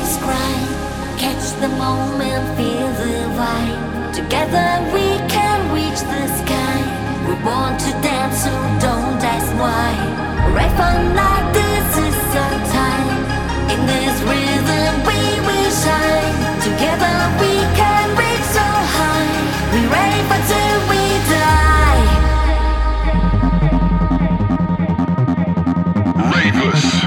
Catch the moment, feel the vibe. Together we can reach the sky. We want to dance, so don't ask why. Right fun like this is our time. In this rhythm we will shine. Together we can reach so high. We rave until we die. Ravers.